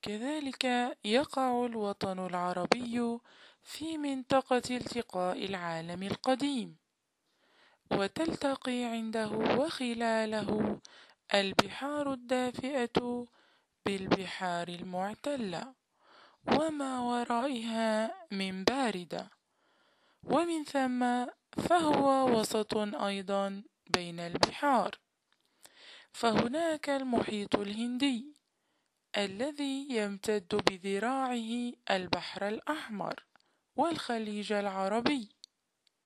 وكذلك يقع الوطن العربي في منطقة التقاء العالم القديم، وتلتقي عنده وخلاله البحار الدافئة بالبحار المعتلة وما ورائها من باردة، ومن ثم فهو وسط أيضا بين البحار. فهناك المحيط الهندي الذي يمتد بذراعه البحر الأحمر والخليج العربي،